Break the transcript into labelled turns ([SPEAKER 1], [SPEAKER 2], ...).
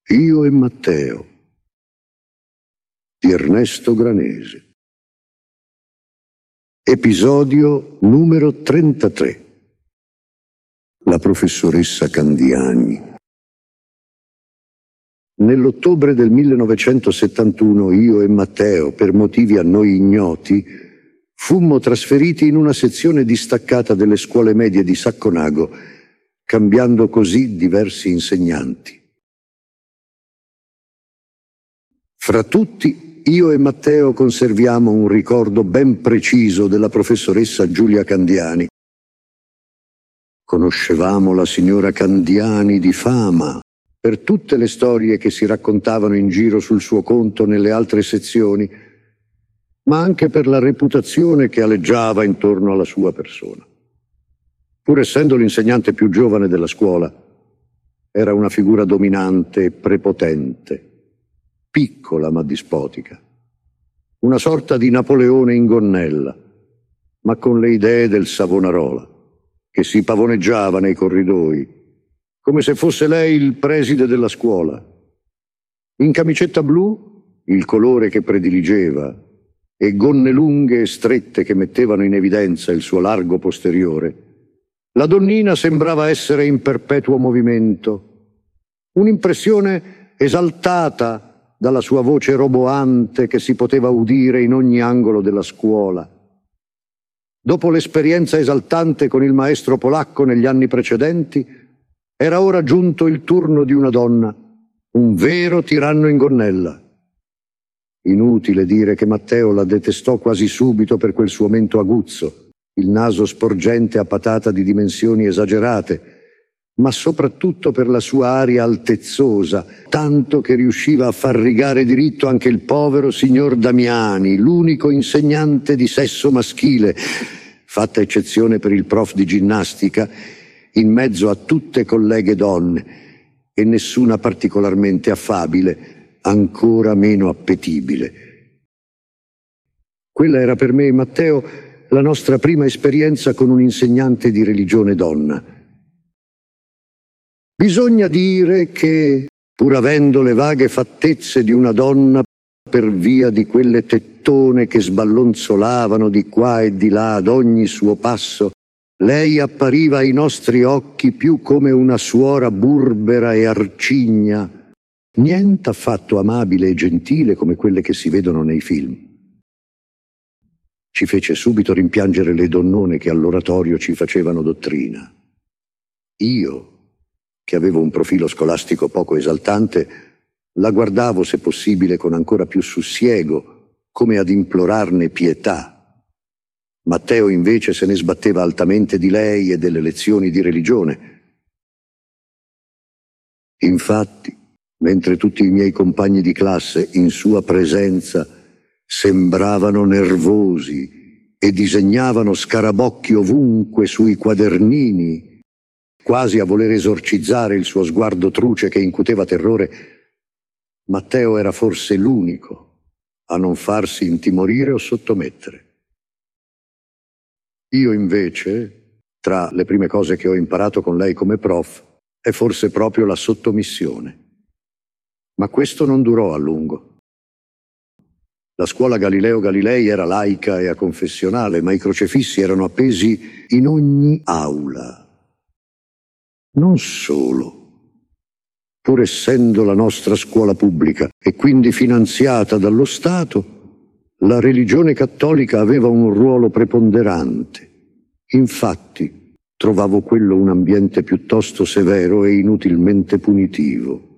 [SPEAKER 1] Io e Matteo di Ernesto Granesi. Episodio numero 33. La professoressa Candiani. Nell'ottobre del 1971 io e Matteo, per motivi a noi ignoti, fummo trasferiti in una sezione distaccata delle scuole medie di Sacconago, cambiando così diversi insegnanti. Fra tutti, io e Matteo conserviamo un ricordo ben preciso della professoressa Giulia Candiani. Conoscevamo la signora Candiani di fama per tutte le storie che si raccontavano in giro sul suo conto nelle altre sezioni, ma anche per la reputazione che aleggiava intorno alla sua persona. Pur essendo l'insegnante più giovane della scuola, era una figura dominante e prepotente, piccola ma dispotica, una sorta di Napoleone in gonnella, ma con le idee del Savonarola, che si pavoneggiava nei corridoi, come se fosse lei il preside della scuola. In camicetta blu, il colore che prediligeva, e gonne lunghe e strette che mettevano in evidenza il suo largo posteriore, la donnina sembrava essere in perpetuo movimento, un'impressione esaltata dalla sua voce roboante che si poteva udire in ogni angolo della scuola. Dopo l'esperienza esaltante con il maestro polacco negli anni precedenti, era ora giunto il turno di una donna, un vero tiranno in gonnella. Inutile dire che Matteo la detestò quasi subito per quel suo mento aguzzo, il naso sporgente a patata di dimensioni esagerate, ma soprattutto per la sua aria altezzosa, tanto che riusciva a far rigare diritto anche il povero signor Damiani, l'unico insegnante di sesso maschile, fatta eccezione per il prof di ginnastica, in mezzo a tutte colleghe donne, e nessuna particolarmente affabile, ancora meno appetibile. Quella era per me e Matteo la nostra prima esperienza con un insegnante di religione donna. Bisogna dire che, pur avendo le vaghe fattezze di una donna per via di quelle tettone che sballonzolavano di qua e di là ad ogni suo passo, lei appariva ai nostri occhi più come una suora burbera e arcigna, niente affatto amabile e gentile come quelle che si vedono nei film. Ci fece subito rimpiangere le donnone che all'oratorio ci facevano dottrina. Io, che avevo un profilo scolastico poco esaltante, la guardavo, se possibile, con ancora più sussiego, come ad implorarne pietà. Matteo invece se ne sbatteva altamente di lei e delle lezioni di religione. Infatti, mentre tutti i miei compagni di classe, in sua presenza, sembravano nervosi e disegnavano scarabocchi ovunque sui quadernini, quasi a voler esorcizzare il suo sguardo truce che incuteva terrore, Matteo era forse l'unico a non farsi intimorire o sottomettere. Io invece, tra le prime cose che ho imparato con lei come prof, è forse proprio la sottomissione. Ma questo non durò a lungo. La scuola Galileo Galilei era laica e aconfessionale, ma i crocefissi erano appesi in ogni aula. Non solo. Pur essendo la nostra scuola pubblica e quindi finanziata dallo Stato, la religione cattolica aveva un ruolo preponderante. Infatti, trovavo quello un ambiente piuttosto severo e inutilmente punitivo.